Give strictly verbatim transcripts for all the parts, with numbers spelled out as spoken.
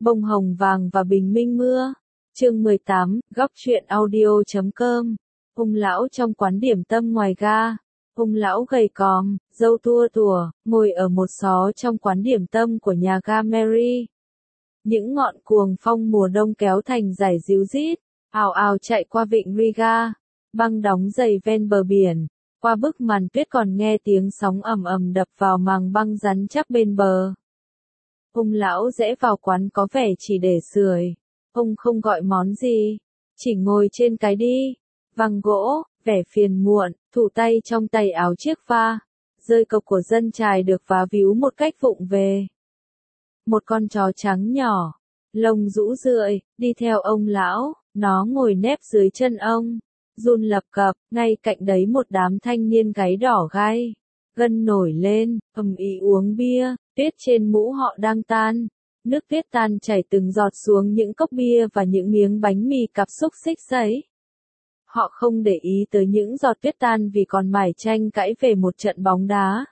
Bông hồng vàng và bình minh mưa. Chương mười tám, góc truyện audio chấm com. Ông lão trong quán điểm tâm ngoài ga. Ông lão gầy còm, râu tua tủa, ngồi ở một xó trong quán điểm tâm của nhà ga Mary. Những ngọn cuồng phong mùa đông kéo thành dải ríu rít, ào ào chạy qua vịnh Riga, băng đóng dày ven bờ biển. Qua bức màn tuyết còn nghe tiếng sóng ầm ầm đập vào màng băng rắn chắc bên bờ. Ông lão rẽ vào quán có vẻ chỉ để sưởi. Ông không gọi món gì, chỉ ngồi trên cái đi, văng gỗ, vẻ phiền muộn, thủ tay trong tay áo chiếc va. Rơi cộc của dân chài được vá víu một cách vụng về. Một con chó trắng nhỏ, lông rũ rượi, đi theo ông lão, nó ngồi nép dưới chân ông, run lập cập, ngay cạnh đấy một đám thanh niên gáy đỏ gai, gân nổi lên, ầm ĩ uống bia, tuyết trên mũ họ đang tan, nước tuyết tan chảy từng giọt xuống những cốc bia và những miếng bánh mì cặp xúc xích sấy. Họ không để ý tới những giọt tuyết tan vì còn mải tranh cãi về một trận bóng đá.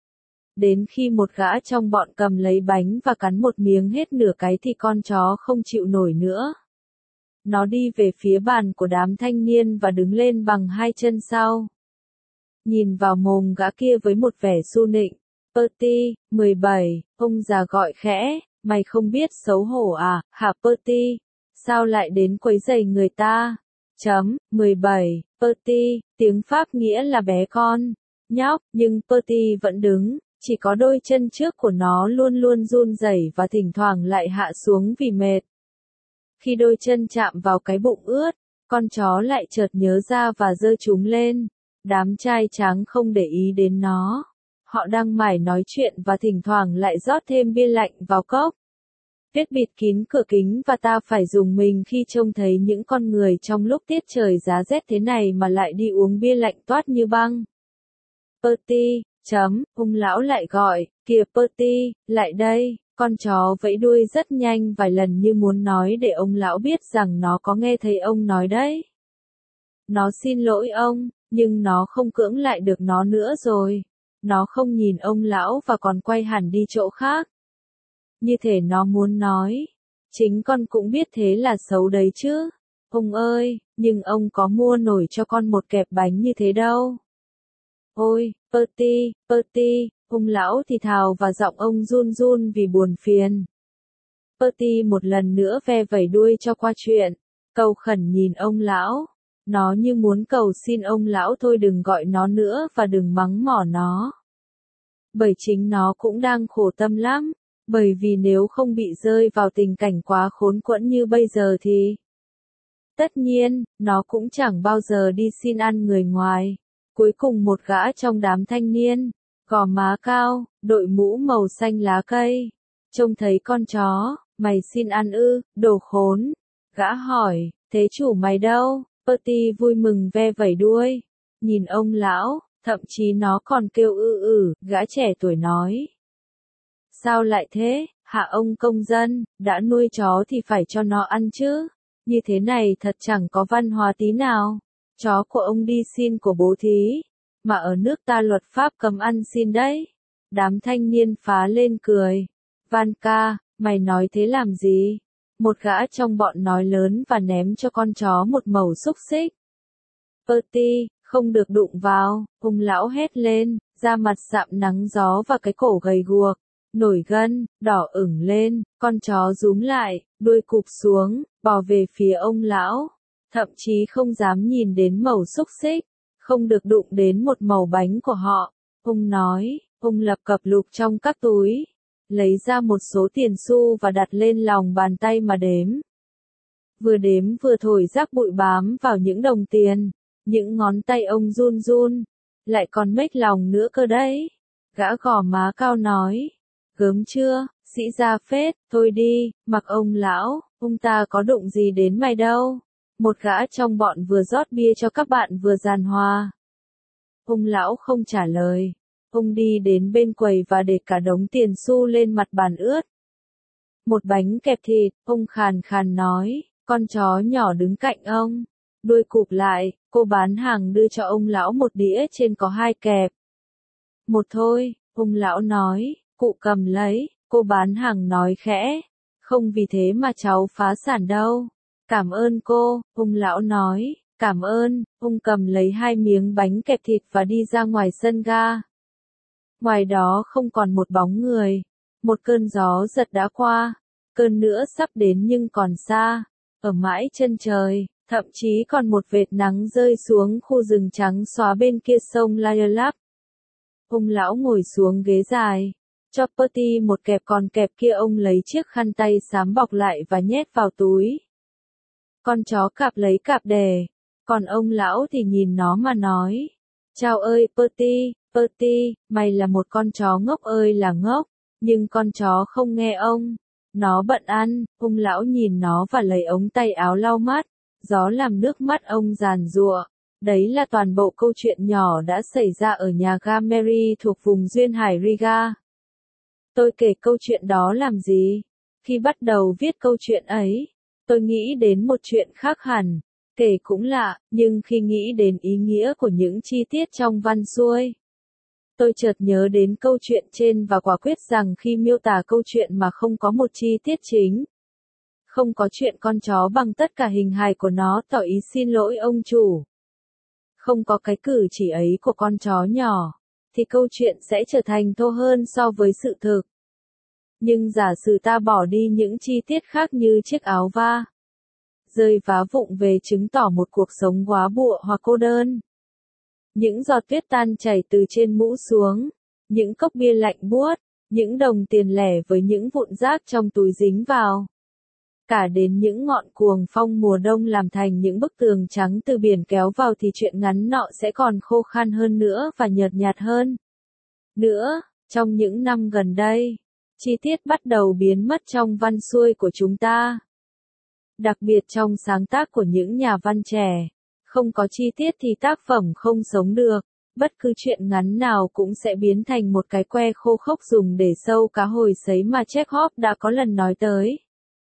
Đến khi một gã trong bọn cầm lấy bánh và cắn một miếng hết nửa cái thì con chó không chịu nổi nữa. Nó đi về phía bàn của đám thanh niên và đứng lên bằng hai chân sau. Nhìn vào mồm gã kia với một vẻ su nịnh. Perty, mười bảy, ông già gọi khẽ, mày không biết xấu hổ à, hả Perty? Sao lại đến quấy rầy người ta? Chấm, mười bảy, Perty, tiếng Pháp nghĩa là bé con, nhóc, nhưng Perty vẫn đứng, chỉ có đôi chân trước của nó luôn luôn run rẩy và thỉnh thoảng lại hạ xuống vì mệt. Khi đôi chân chạm vào cái bụng ướt, con chó lại chợt nhớ ra và giơ chúng lên. Đám trai tráng không để ý đến nó. Họ đang mải nói chuyện và thỉnh thoảng lại rót thêm bia lạnh vào cốc. Tuyết bịt kín cửa kính và ta phải dùng mình khi trông thấy những con người trong lúc tiết trời giá rét thế này mà lại đi uống bia lạnh toát như băng. Perty, chấm, ông lão lại gọi, kìa Perty, lại đây. Con chó vẫy đuôi rất nhanh vài lần như muốn nói để ông lão biết rằng nó có nghe thấy ông nói đấy. Nó xin lỗi ông, nhưng nó không cưỡng lại được nó nữa rồi. Nó không nhìn ông lão và còn quay hẳn đi chỗ khác. Như thể nó muốn nói, chính con cũng biết thế là xấu đấy chứ. Ông ơi, nhưng ông có mua nổi cho con một kẹp bánh như thế đâu. Ôi, Perty, Perty, ông lão thì thào và giọng ông run run vì buồn phiền. Perty một lần nữa ve vẩy đuôi cho qua chuyện, cầu khẩn nhìn ông lão. Nó như muốn cầu xin ông lão thôi đừng gọi nó nữa và đừng mắng mỏ nó. Bởi chính nó cũng đang khổ tâm lắm, bởi vì nếu không bị rơi vào tình cảnh quá khốn quẫn như bây giờ thì... Tất nhiên, nó cũng chẳng bao giờ đi xin ăn người ngoài. Cuối cùng một gã trong đám thanh niên, gò má cao, đội mũ màu xanh lá cây. Trông thấy con chó, mày xin ăn ư, đồ khốn. Gã hỏi, thế chủ mày đâu? Perty vui mừng ve vẩy đuôi. Nhìn ông lão, thậm chí nó còn kêu ư ử, gã trẻ tuổi nói. Sao lại thế, hả ông công dân, đã nuôi chó thì phải cho nó ăn chứ. Như thế này thật chẳng có văn hóa tí nào. Chó của ông đi xin của bố thí, mà ở nước ta luật pháp cấm ăn xin đấy. Đám thanh niên phá lên cười. Van ca, mày nói thế làm gì? Một gã trong bọn nói lớn và ném cho con chó một mẩu xúc xích. Perty, không được đụng vào, ông lão hét lên, da mặt sạm nắng gió và cái cổ gầy guộc, nổi gân, đỏ ửng lên, con chó rúm lại, đuôi cụp xuống, bò về phía ông lão. Thậm chí không dám nhìn đến mẩu xúc xích, không được đụng đến một mẩu bánh của họ. Ông nói, ông lập cập lục trong các túi, lấy ra một số tiền xu và đặt lên lòng bàn tay mà đếm. Vừa đếm vừa thổi rác bụi bám vào những đồng tiền, những ngón tay ông run run, lại còn mếch lòng nữa cơ đấy. Gã gò má cao nói, gớm chưa, sĩ gia phết, thôi đi, mặc ông lão, ông ta có đụng gì đến mày đâu. Một gã trong bọn vừa rót bia cho các bạn vừa giàn hòa. Ông lão không trả lời. Ông đi đến bên quầy và để cả đống tiền xu lên mặt bàn ướt. Một bánh kẹp thịt, ông khàn khàn nói, con chó nhỏ đứng cạnh ông. Đuôi cụp lại, cô bán hàng đưa cho ông lão một đĩa trên có hai kẹp. Một thôi, ông lão nói, cụ cầm lấy, cô bán hàng nói khẽ. Không vì thế mà cháu phá sản đâu. Cảm ơn cô, ông lão nói. Cảm ơn, ông cầm lấy hai miếng bánh kẹp thịt và đi ra ngoài sân ga. Ngoài đó không còn một bóng người. Một cơn gió giật đã qua. Cơn nữa sắp đến nhưng còn xa. Ở mãi chân trời, thậm chí còn một vệt nắng rơi xuống khu rừng trắng xóa bên kia sông Lilac. Ông lão ngồi xuống ghế dài. Cho Bertie một kẹp, còn kẹp kia ông lấy chiếc khăn tay xám bọc lại và nhét vào túi. Con chó cạp lấy cạp đè. Còn ông lão thì nhìn nó mà nói. Chao ơi Bertie, Bertie, mày là một con chó ngốc ơi là ngốc. Nhưng con chó không nghe ông. Nó bận ăn, ông lão nhìn nó và lấy ống tay áo lau mắt. Gió làm nước mắt ông giàn giụa. Đấy là toàn bộ câu chuyện nhỏ đã xảy ra ở nhà ga Mary thuộc vùng duyên hải Riga. Tôi kể câu chuyện đó làm gì? Khi bắt đầu viết câu chuyện ấy, tôi nghĩ đến một chuyện khác hẳn. Kể cũng lạ, nhưng khi nghĩ đến ý nghĩa của những chi tiết trong văn xuôi, tôi chợt nhớ đến câu chuyện trên và quả quyết rằng khi miêu tả câu chuyện mà không có một chi tiết chính, không có chuyện con chó bằng tất cả hình hài của nó tỏ ý xin lỗi ông chủ, không có cái cử chỉ ấy của con chó nhỏ, thì câu chuyện sẽ trở thành thô hơn so với sự thực. Nhưng giả sử ta bỏ đi những chi tiết khác như chiếc áo va rơi vá vụng về chứng tỏ một cuộc sống góa bụa hoặc cô đơn. Những giọt tuyết tan chảy từ trên mũ xuống, những cốc bia lạnh buốt, những đồng tiền lẻ với những vụn rác trong túi dính vào. Cả đến những ngọn cuồng phong mùa đông làm thành những bức tường trắng từ biển kéo vào thì chuyện ngắn nọ sẽ còn khô khan hơn nữa và nhợt nhạt hơn. Nữa, trong những năm gần đây, chi tiết bắt đầu biến mất trong văn xuôi của chúng ta. Đặc biệt trong sáng tác của những nhà văn trẻ, không có chi tiết thì tác phẩm không sống được, bất cứ chuyện ngắn nào cũng sẽ biến thành một cái que khô khốc dùng để sâu cá hồi sấy mà Chekhov đã có lần nói tới.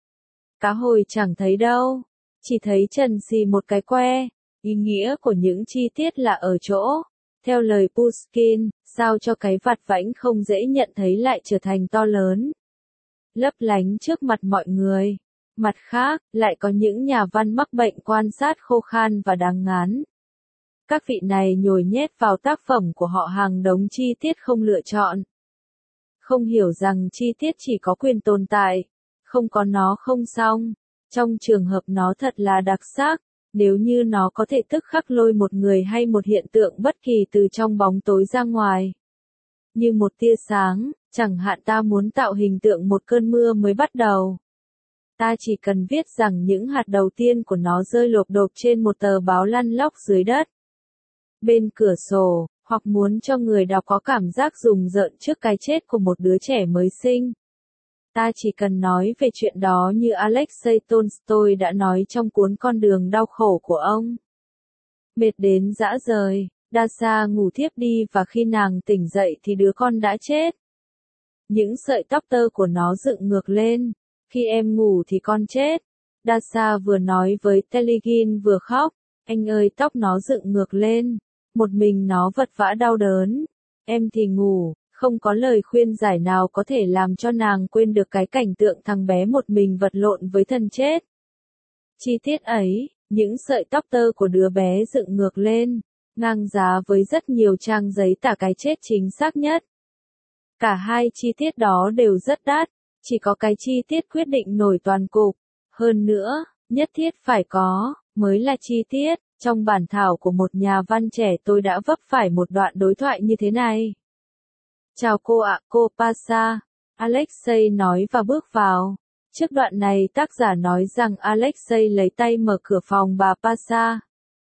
Cá hồi chẳng thấy đâu, chỉ thấy trần xì một cái que, ý nghĩa của những chi tiết là ở chỗ, theo lời Pushkin, sao cho cái vặt vãnh không dễ nhận thấy lại trở thành to lớn, lấp lánh trước mặt mọi người. Mặt khác, lại có những nhà văn mắc bệnh quan sát khô khan và đáng ngán. Các vị này nhồi nhét vào tác phẩm của họ hàng đống chi tiết không lựa chọn. Không hiểu rằng chi tiết chỉ có quyền tồn tại, không có nó không xong. Trong trường hợp nó thật là đặc sắc, nếu như nó có thể tức khắc lôi một người hay một hiện tượng bất kỳ từ trong bóng tối ra ngoài. Như một tia sáng, chẳng hạn ta muốn tạo hình tượng một cơn mưa mới bắt đầu. Ta chỉ cần viết rằng những hạt đầu tiên của nó rơi lộp độp trên một tờ báo lăn lóc dưới đất, bên cửa sổ, hoặc muốn cho người đọc có cảm giác rùng rợn trước cái chết của một đứa trẻ mới sinh. Ta chỉ cần nói về chuyện đó như Alexei Tolstoy đã nói trong cuốn Con đường đau khổ của ông. Mệt đến rã rời, Dasha ngủ thiếp đi và khi nàng tỉnh dậy thì đứa con đã chết. Những sợi tóc tơ của nó dựng ngược lên. Khi em ngủ thì con chết. Dasha vừa nói với Telegin vừa khóc. Anh ơi, tóc nó dựng ngược lên. Một mình nó vật vã đau đớn. Em thì ngủ. Không có lời khuyên giải nào có thể làm cho nàng quên được cái cảnh tượng thằng bé một mình vật lộn với thân chết. Chi tiết ấy, những sợi tóc tơ của đứa bé dựng ngược lên, ngang giá với rất nhiều trang giấy tả cái chết chính xác nhất. Cả hai chi tiết đó đều rất đắt, chỉ có cái chi tiết quyết định nổi toàn cục. Hơn nữa, nhất thiết phải có, mới là chi tiết. Trong bản thảo của một nhà văn trẻ tôi đã vấp phải một đoạn đối thoại như thế này. Chào cô ạ, cô Pasha. Alexei nói và bước vào. Trước đoạn này tác giả nói rằng Alexei lấy tay mở cửa phòng bà Pasha.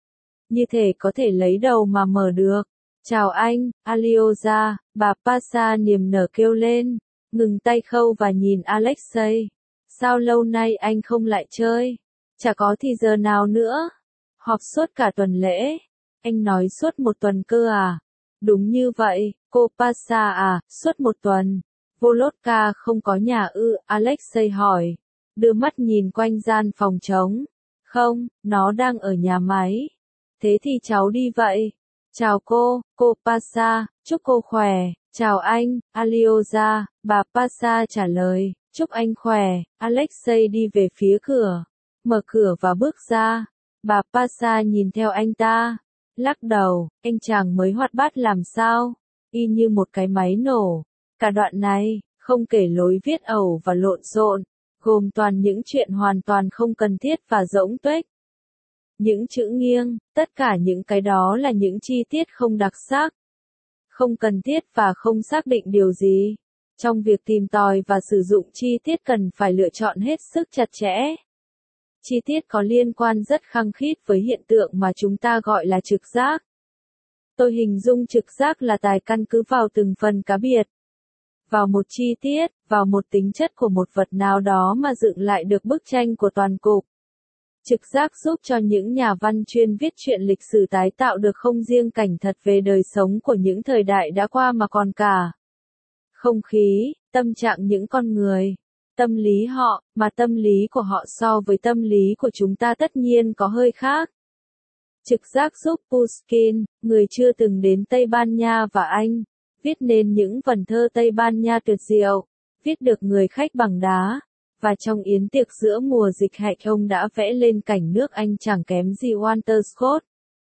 Như thể có thể lấy đầu mà mở được. Chào anh, Alyosha, bà Pasha niềm nở kêu lên, ngừng tay khâu và nhìn Alexei. Sao lâu nay anh không lại chơi? Chả có thì giờ nào nữa? Họp suốt cả tuần lễ. Anh nói suốt một tuần cơ à? Đúng như vậy, cô Pasha à, suốt một tuần. Volodka không có nhà ư, Alexei hỏi. Đưa mắt nhìn quanh gian phòng trống. Không, nó đang ở nhà máy. Thế thì cháu đi vậy. Chào cô, cô Pasha, chúc cô khỏe. Chào anh, Alyosha, bà Pasha trả lời. Chúc anh khỏe, Alexei đi về phía cửa, mở cửa và bước ra. Bà Pasha nhìn theo anh ta, lắc đầu, anh chàng mới hoạt bát làm sao, y như một cái máy nổ. Cả đoạn này, không kể lối viết ẩu và lộn xộn, gồm toàn những chuyện hoàn toàn không cần thiết và rỗng tuếch. Những chữ nghiêng, tất cả những cái đó là những chi tiết không đặc sắc, không cần thiết và không xác định điều gì. Trong việc tìm tòi và sử dụng chi tiết cần phải lựa chọn hết sức chặt chẽ. Chi tiết có liên quan rất khăng khít với hiện tượng mà chúng ta gọi là trực giác. Tôi hình dung trực giác là tài căn cứ vào từng phần cá biệt, vào một chi tiết, vào một tính chất của một vật nào đó mà dựng lại được bức tranh của toàn cục. Trực giác giúp cho những nhà văn chuyên viết truyện lịch sử tái tạo được không riêng cảnh thật về đời sống của những thời đại đã qua mà còn cả không khí, tâm trạng những con người, tâm lý họ, mà tâm lý của họ so với tâm lý của chúng ta tất nhiên có hơi khác. Trực giác giúp Pushkin, người chưa từng đến Tây Ban Nha và Anh, viết nên những vần thơ Tây Ban Nha tuyệt diệu, viết được Người khách bằng đá, và trong yến tiệc giữa mùa dịch hạnh ông đã vẽ lên cảnh nước Anh chẳng kém gì Walter Scott.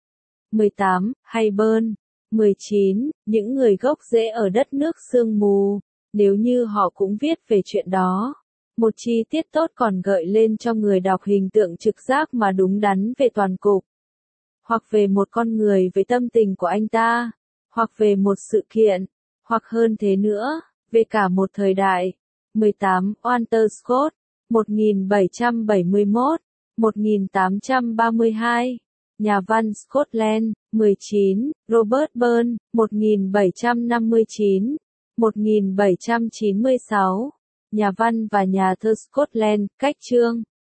mười tám. Hayburn. mười chín. Những người gốc rễ ở đất nước sương mù, nếu như họ cũng viết về chuyện đó. Một chi tiết tốt còn gợi lên cho người đọc hình tượng trực giác mà đúng đắn về toàn cục. Hoặc về một con người với tâm tình của anh ta, hoặc về một sự kiện, hoặc hơn thế nữa, về cả một thời đại. mười tám. Walter Scott, một nghìn bảy trăm bảy mươi mốt đến một nghìn tám trăm ba mươi hai, nhà văn Scotland. mười chín. Robert Burns, một nghìn bảy trăm năm mươi chín đến một nghìn bảy trăm chín mươi sáu, nhà văn và nhà thơ Scotland. Cách chương